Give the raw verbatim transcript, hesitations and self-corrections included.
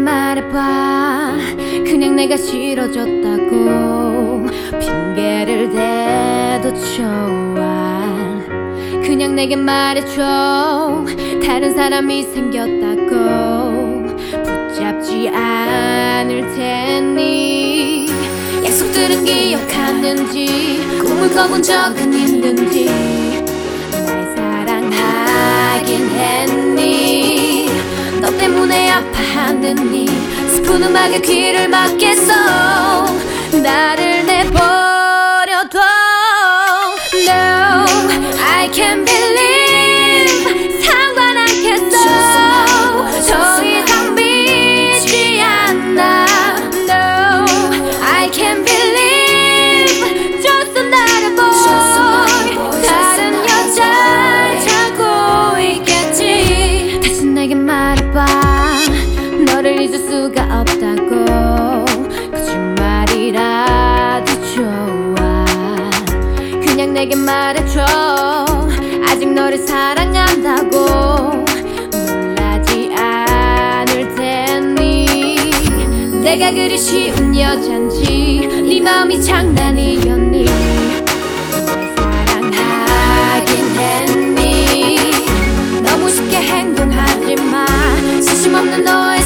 말해봐. 그냥 내가 싫어졌다고 핑계를 대도 좋아. 그냥 내게 말해줘. 다른 사람이 생겼다고 붙잡지 않을 테니. 약속들은 기억하는지 꿈을 꿔본 적은 있는지 날 사랑하긴 했니. 너 때문에 아파하느니 슬픈 음악에 귀를 막겠어. 나를 내버려둬. No, I can't believe 상관 않겠어. 더 이상 믿지 않아. No, I can't believe just another boy. 다른 여자를 찾고 있겠지. 다시 내게 말해봐. 너를 잊을 수가 없다고 거짓말이라도 좋아. 그냥 내게 말해줘. 아직 너를 사랑한다고 놀라지 않을 테니. 내가 그리 쉬운 여잔지 네 마음이 장난이었니. 날 사랑하긴 했니. 너무 쉽게 행동하지마. 수심 없는 너의